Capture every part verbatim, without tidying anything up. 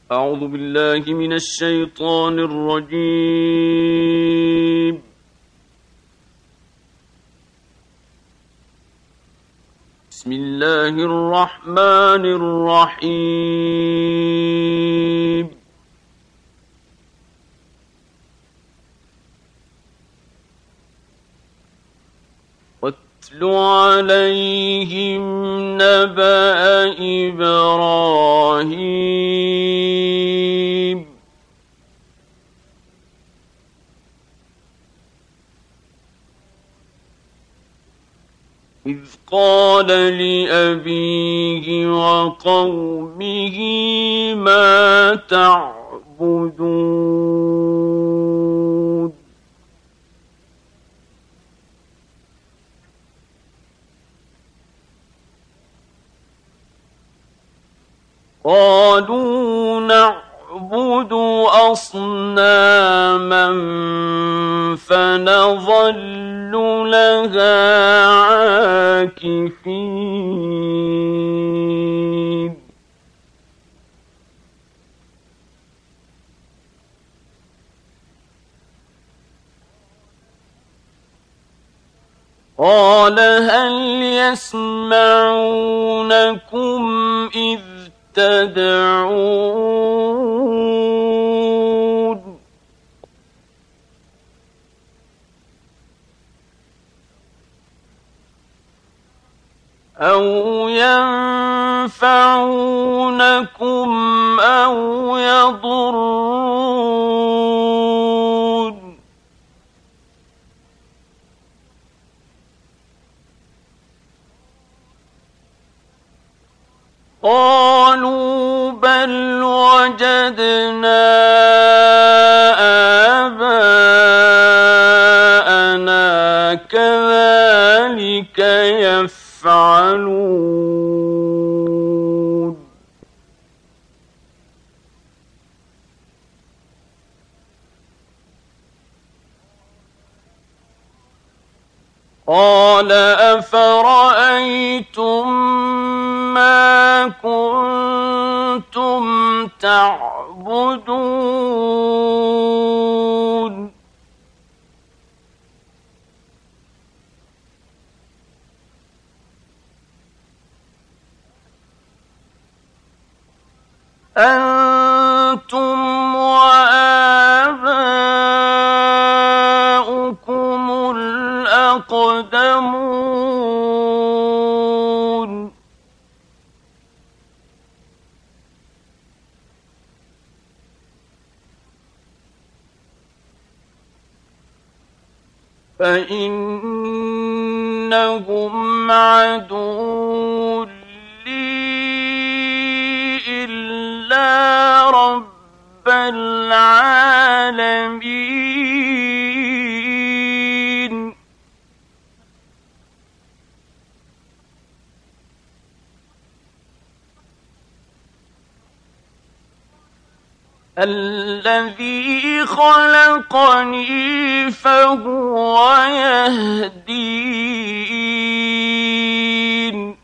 أعوذ بالله من الشيطان الرجيم. بسم الله الرحمن الرحيم. واتل عليهم نبأ إبراهيم إذ قال لأبيه وقومه ما تعبدون قالوا نعبد أصناما فنظل لها عاكفين قال هل يسمعونكم إذ تدعون أو ينفعونكم أو يضرون قالوا بل وجدنا آباءنا كذلك يفعلون قال أفرأيتم ما كنتم تعبدون أنتم وآباؤكم الأقدمون فإنهم عدو لي إلا رب العالمين الذي خلقني فهو يهدين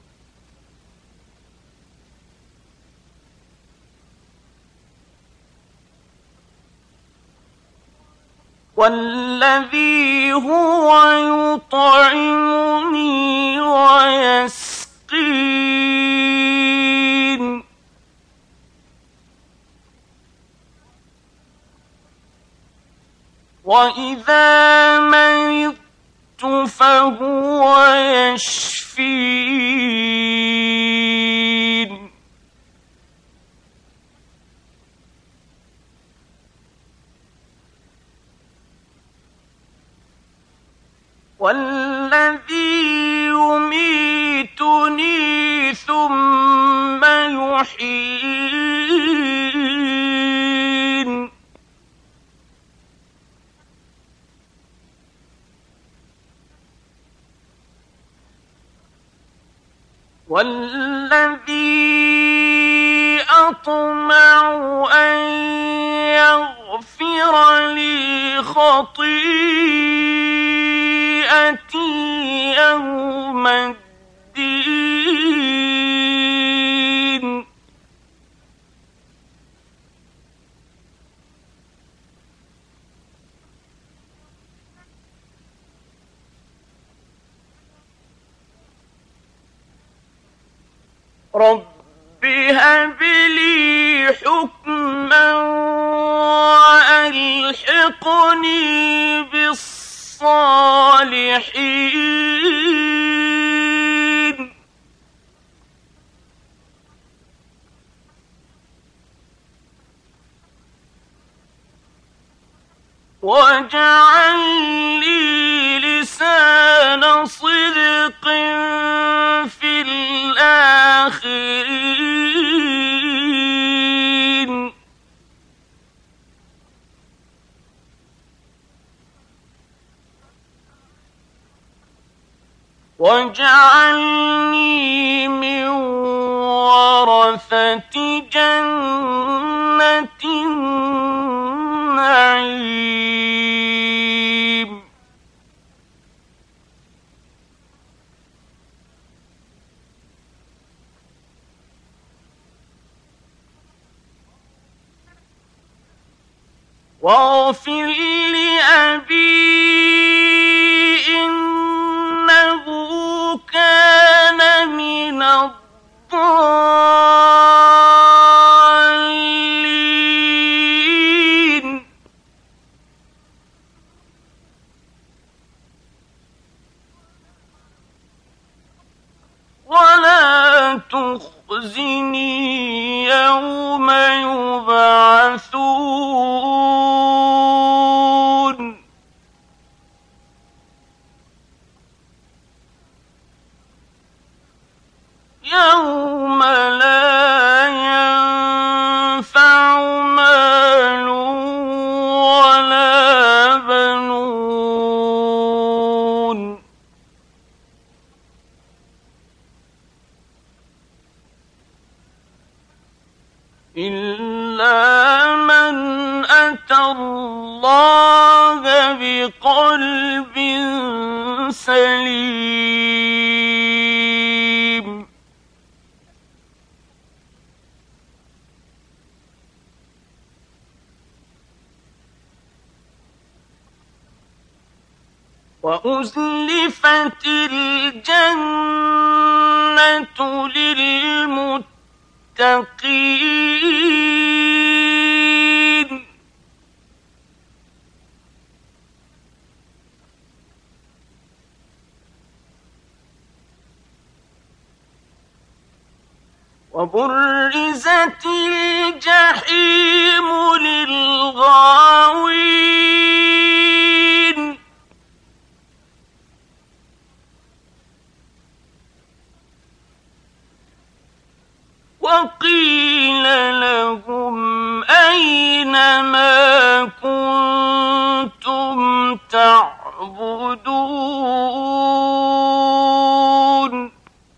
والذي هو يطعمني ويسقين وإذا مرضت فهو يشفين والذي يميتني ثم يحيين والذي أطمع أن يغفر لي خطيئتي يوم الدين رب هب لي حكما وألحقني بالصالحين واجعل لي لسان صدق في الآخرين واجعلني من ورثة جنة النعيم واغفر لأبي إنه كان من الضالين ولا تخزني يوم يبعثون يوم لا ينفع مال ولا بنون إلا من أتى الله بقلب سليم وأزلفت الجنة للمتقين وبرزت الجحيم للغاوين وقيل لهم أين ما كنتم تعبدون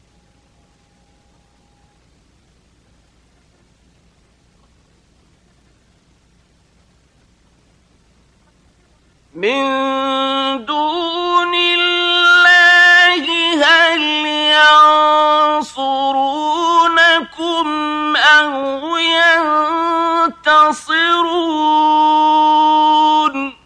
من دون الله هل ينصرونكم أو ينتصرون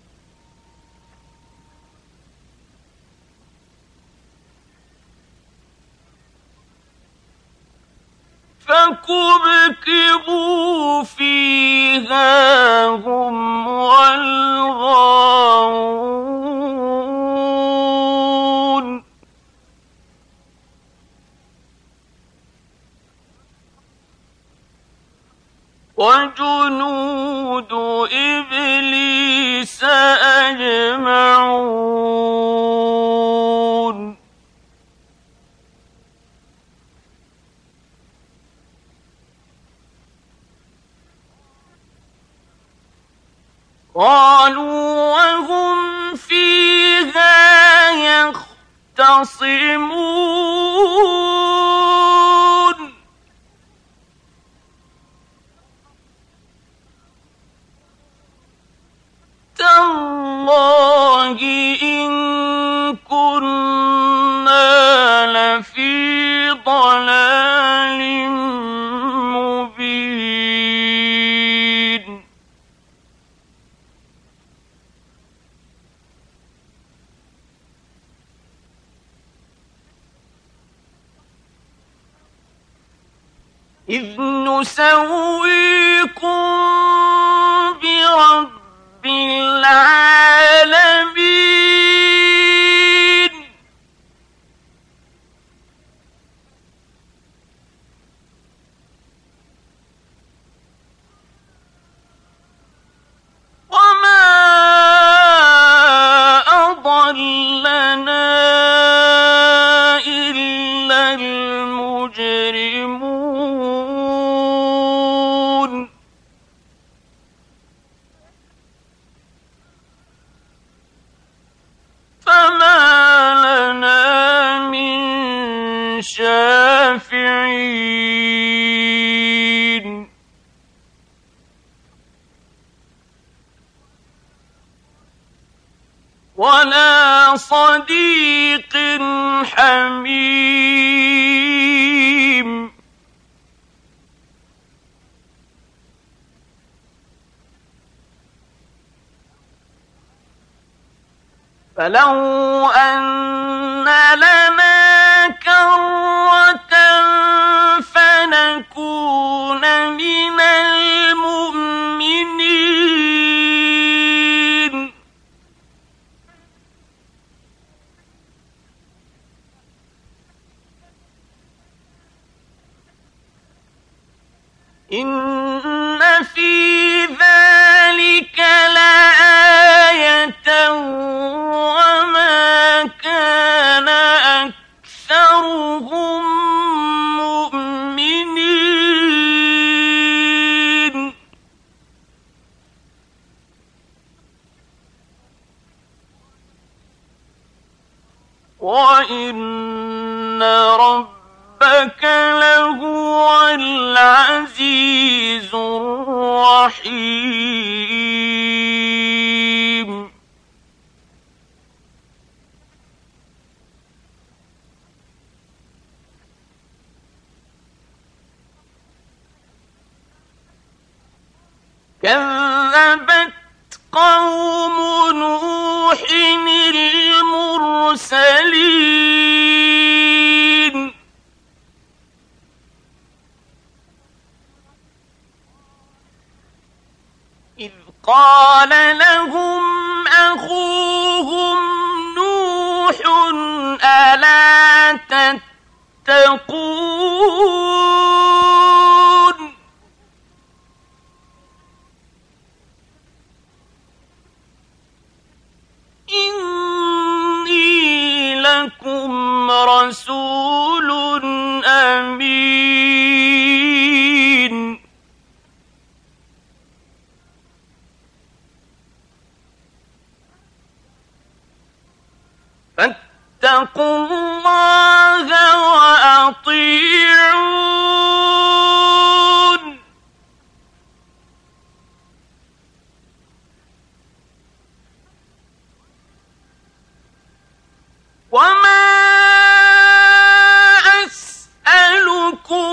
فكبكبوا فيها هم والغاوون وجنود إبليس أجمعون قالوا وهم فيها يختصمون تالله إن كنا لفي ضلال مبين إذ نسويكم برب العالمين وما أضلنا إلا المجرمون فما لنا من شافعين ولا صديق حميم فلو أن لنا كرة فنكون من المؤمنين إن في ذلك لآية وما كان أكثرهم مؤمنين وإن ربك لهو العزيز الرحيم كذبت قوم نوح المرسلين إذ قال لهم أخوهم نوح ألا تتقون إني لكم رسول أمين فاتقوا الله وأطيعون وما أسألكم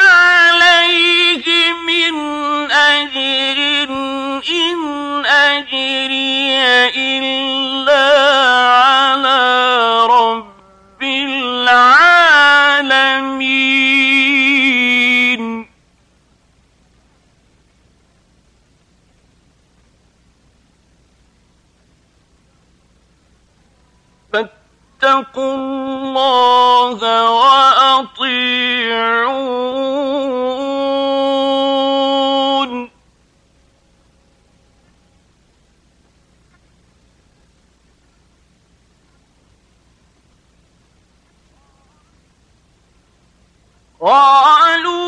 عليه من أجر إن أجري إلا على رب العالمين فاتقوا الله وأطيعون قالوا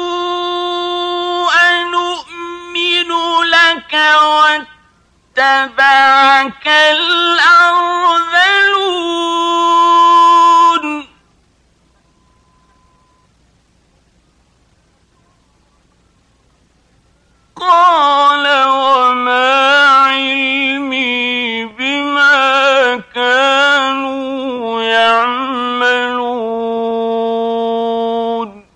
أنؤمن لك واتبعك الأرذلون قال وما علمي بما كانوا يعملون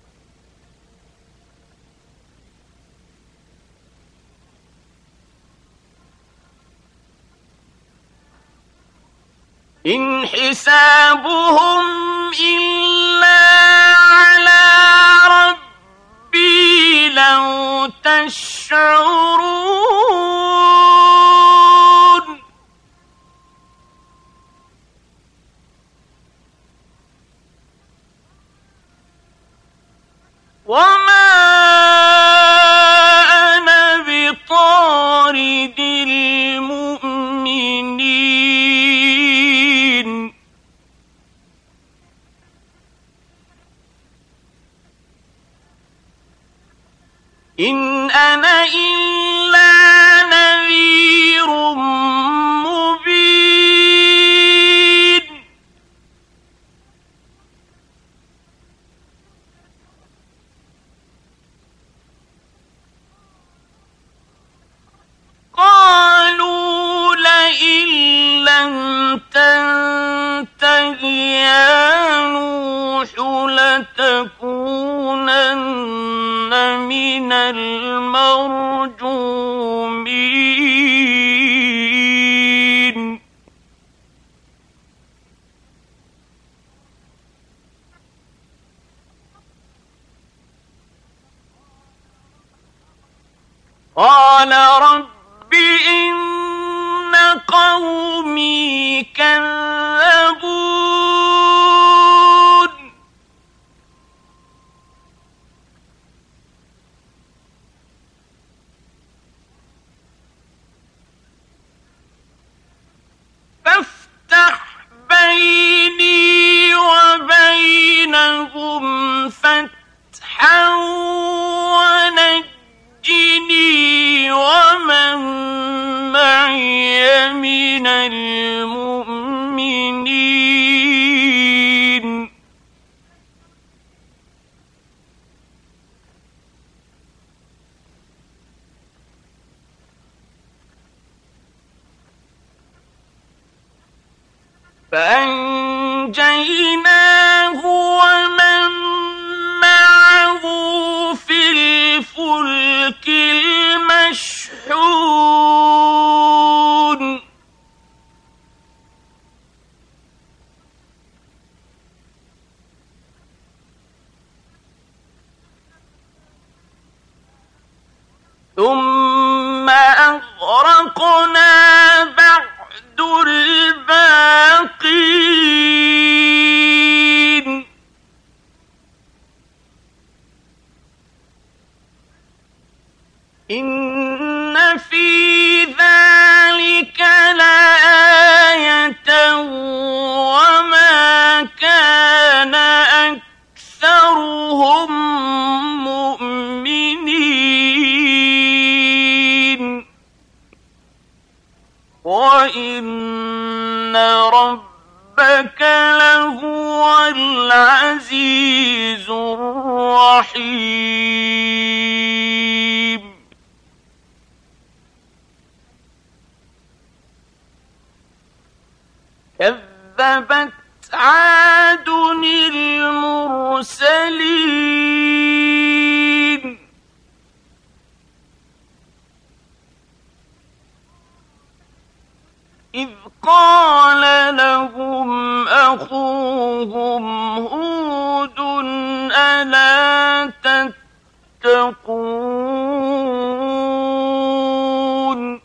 إن حسابهم إلا على ربي يشعرون وما أنا بطارد المؤمنين إن أنا إلا نذير مبين قالوا لئن لم تنته يا نوح لتكونن من المرجومين قال رب إن قومي كذبون فافتح بيني وبينهم فتحا ونجني ومن معي من المؤمنين فأنجيناه ومن معه في الفلك المشحون ثم أغرقنا بعد الباقين إن في ذلك لآية وما كان أكثرهم مؤمنين وإن ربك لهو العزيز الرحيم كذبت عاد المرسلين إذ قال لهم أخوهم هود ألا تتقون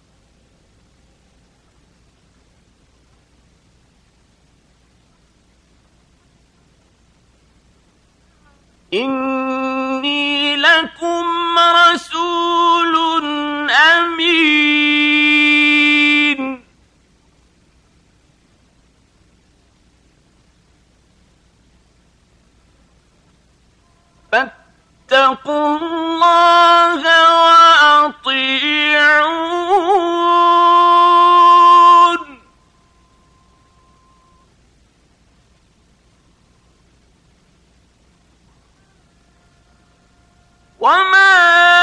إني لكم رسول أمين فاتقوا الله وأطيعون وما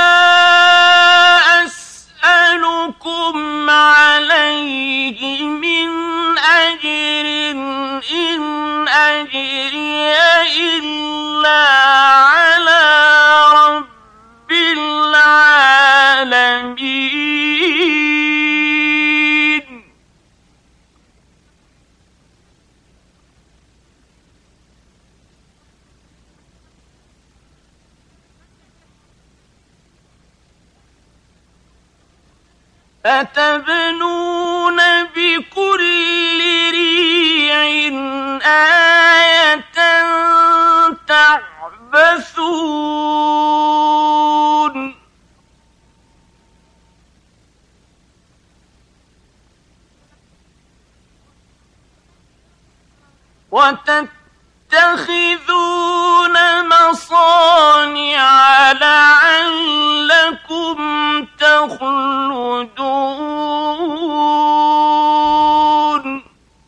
أسألكم عليه من أجر إن أجري إلا على رب العالمين أتبنون بكل ريع آية تعبثون وتتخذون مصانع لعلكم تخلدون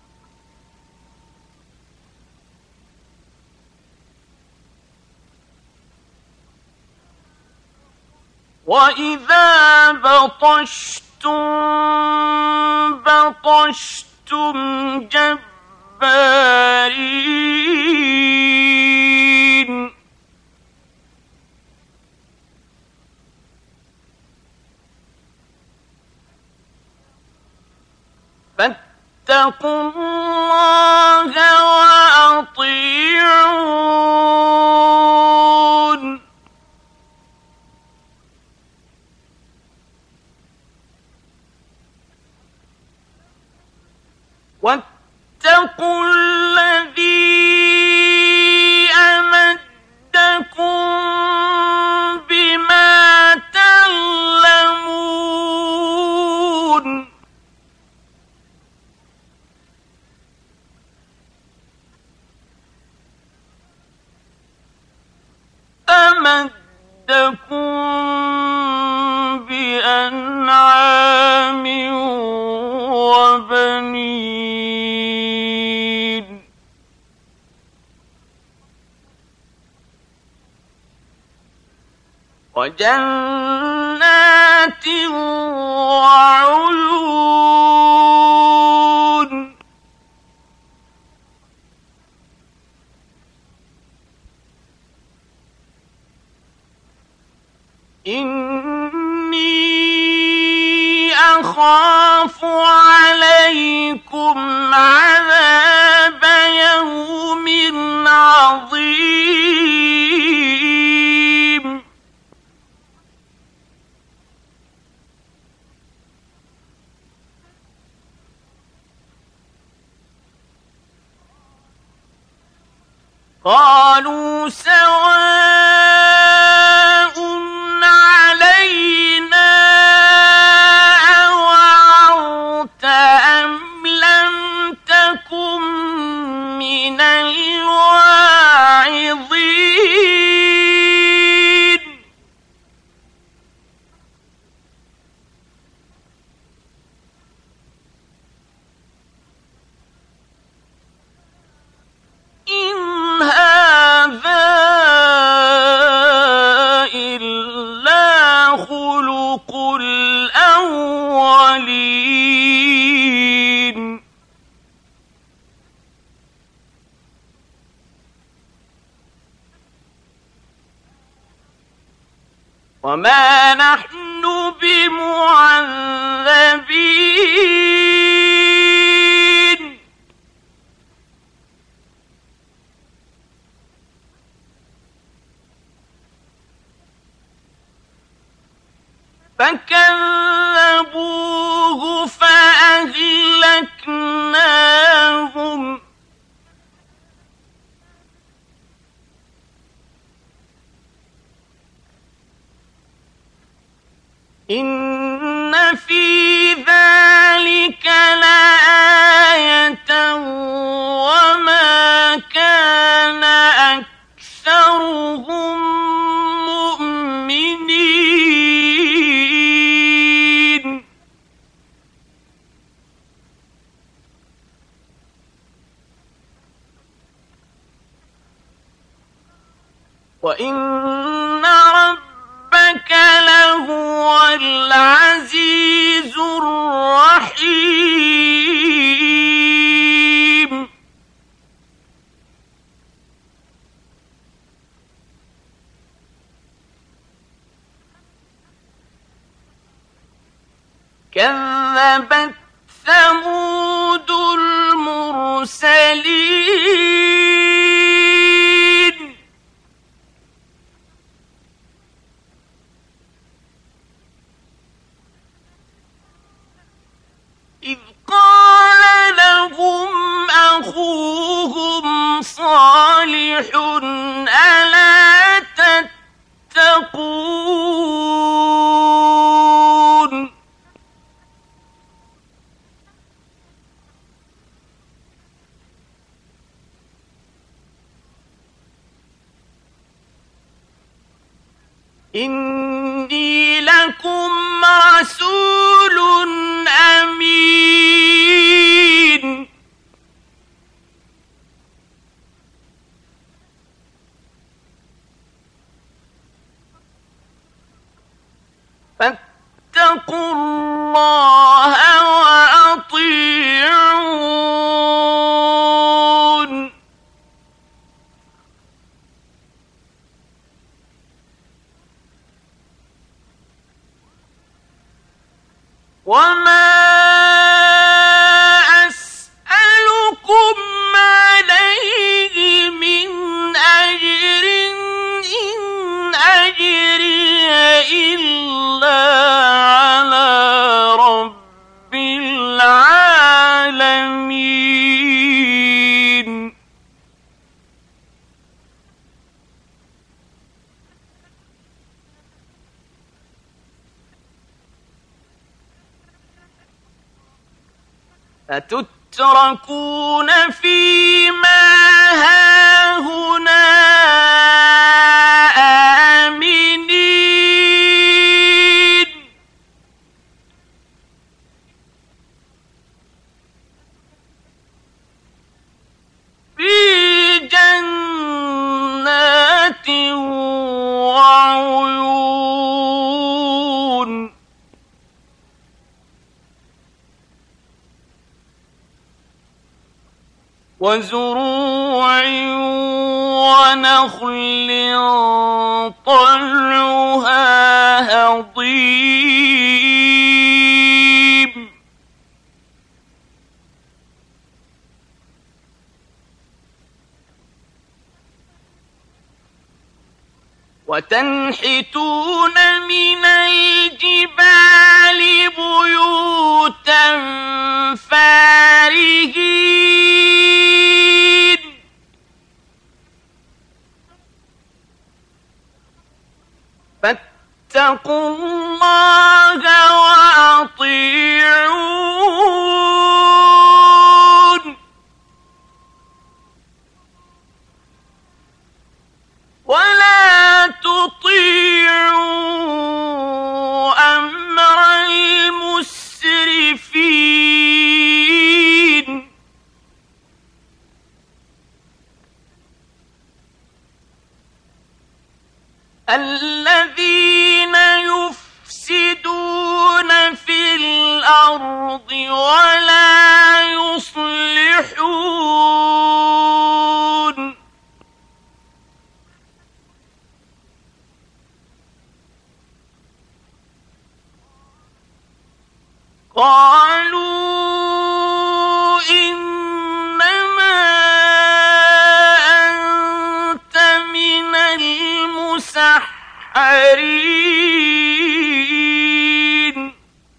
وإذا بطشتم بطشتم جبارين فاتقوا الله وأطيعون واتقوا الذي أمدكم بما تعلمون أمدكم بأنعام وبنين وجنات وعيون إني أخاف عليكم عذاب يوم عظيم قالوا سواء علينا أوعظت أم لم تكن من الواعظين إن هذا إلا خلق الأولين وما نحن بمعذبين فكذبوه فأهلكناهم إن في ذلك لآية وما كان أكثرهم مؤمنين وإن ربك لهو العزيز الرحيم كذبت ثمود المرسلين مصلح ألا تتقون إني لكم رسول أمين فاتقوا الله وأطيعون وما أسألكم عليه من أجر إن أجري إلا على رب العالمين أتتركون فيما هاهنا آمنين في جنات وعيون وزروع ونخل طلعها هضيم وتنحتون من الجبال بيوتا فارهين فاتقوا الله وأطيعون ولا تطيعوا أمر المسرفين الذين يفسدون في الأرض ولا يصلحون قالوا إنما أنت من المسحرين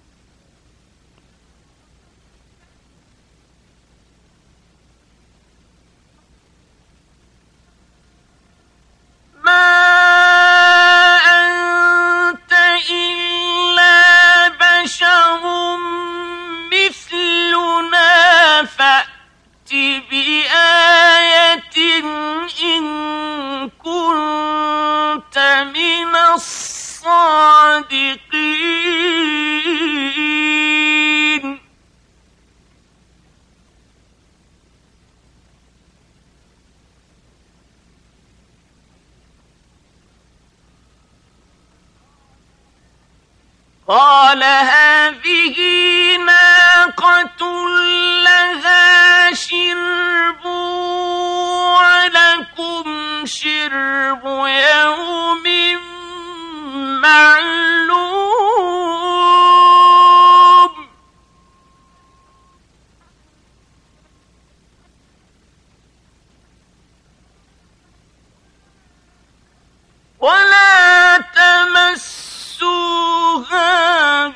ما أنت إلا بشر مثلنا فأت بآية إن كنت من الصادقين قال هذه ناقة لها شرب ولكم شرب يوم معلوم ولا تمسوها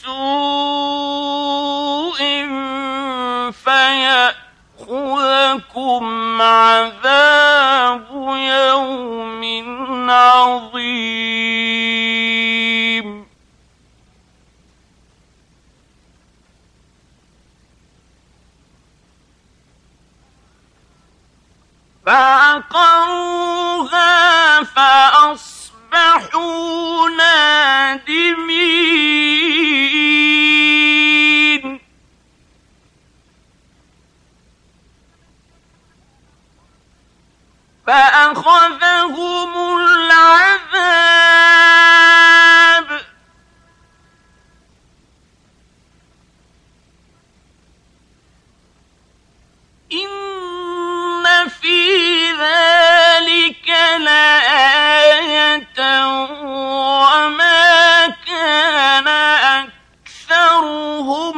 بسوء فيأخذكم عذاب عذاب يوم عظيم فعقروها فأصبحوا نادمين فأخذهم العذاب إن في ذلك لآية وما كان أكثرهم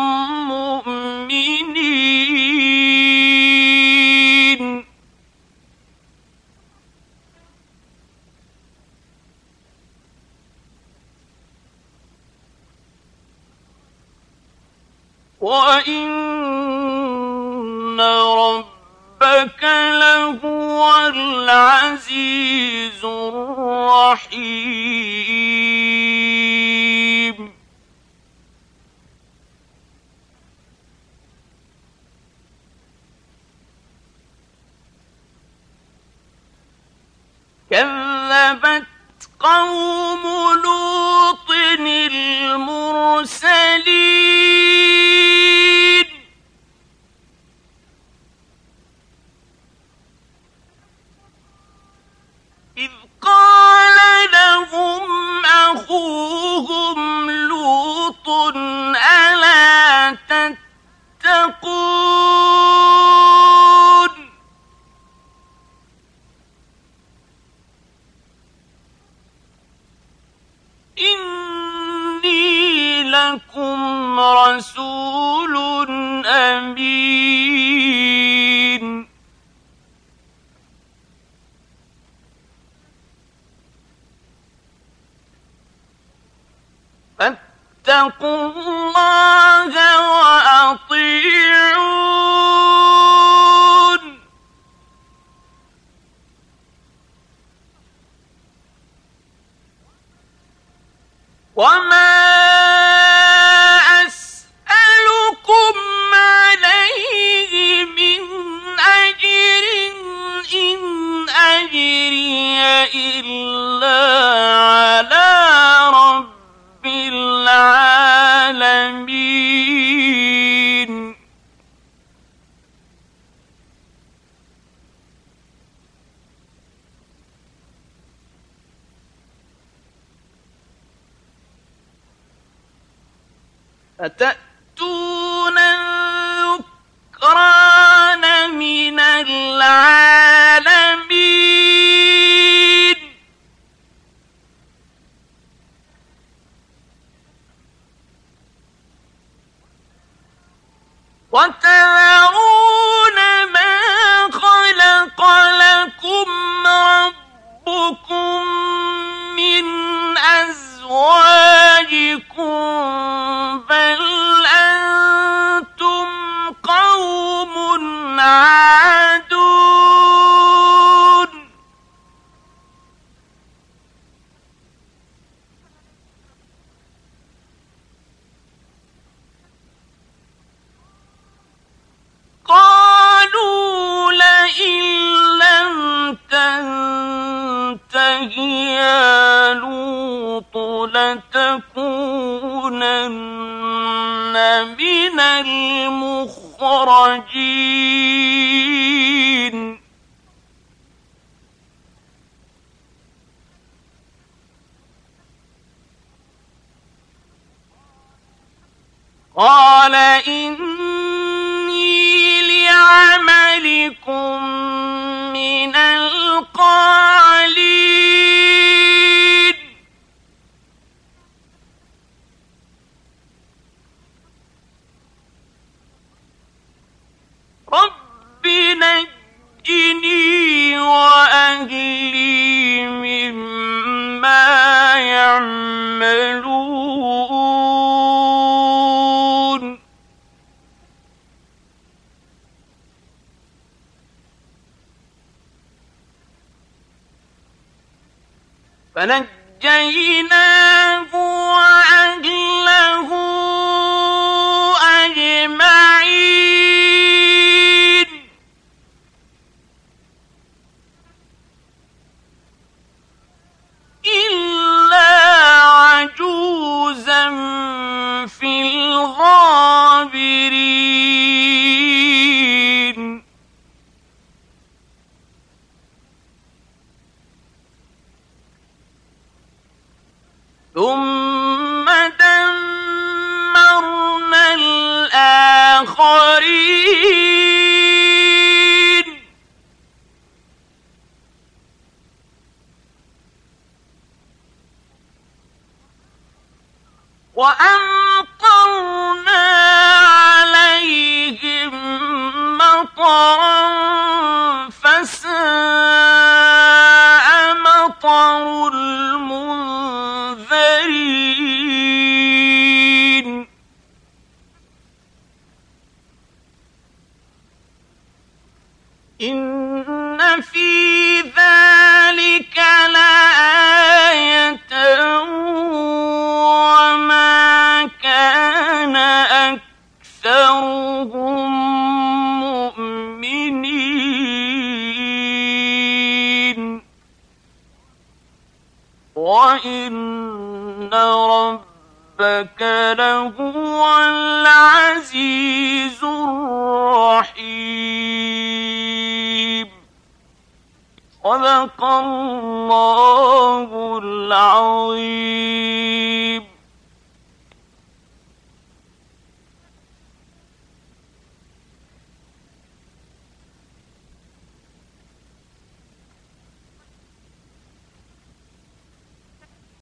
مؤمنين وإن ربك لهو العزيز الرحيم كذبت قوم لوط المرسلين إذ قال لهم أخوهم لوط ألا تتقون إني لكم رسول أمين فاتقوا الله وأطيعون وما أسألكم عليه من أجر إن أجري إلا على رب العالمين أتأتون الذكران من العالمين وتذرون ما خلق لكم ربكم من أزواجكم بل أنتم قوم عادون قالوا لئن لم تنته يا لوط لتكونن من المخرجين قال إني لعملكم من القالين رب نجني وأهلي مما يعملون فنجيناه وأهله أجمعين إلا عجوزا في الغابرين ثم دمرنا الآخرين وأمطرنا عليهم مطرا فساء مطر المنذرين إن في ذلك لآية وما كان أكثرهم مؤمنين وإن ربك لهو العزيز الرحيم. صدق الله العظيم.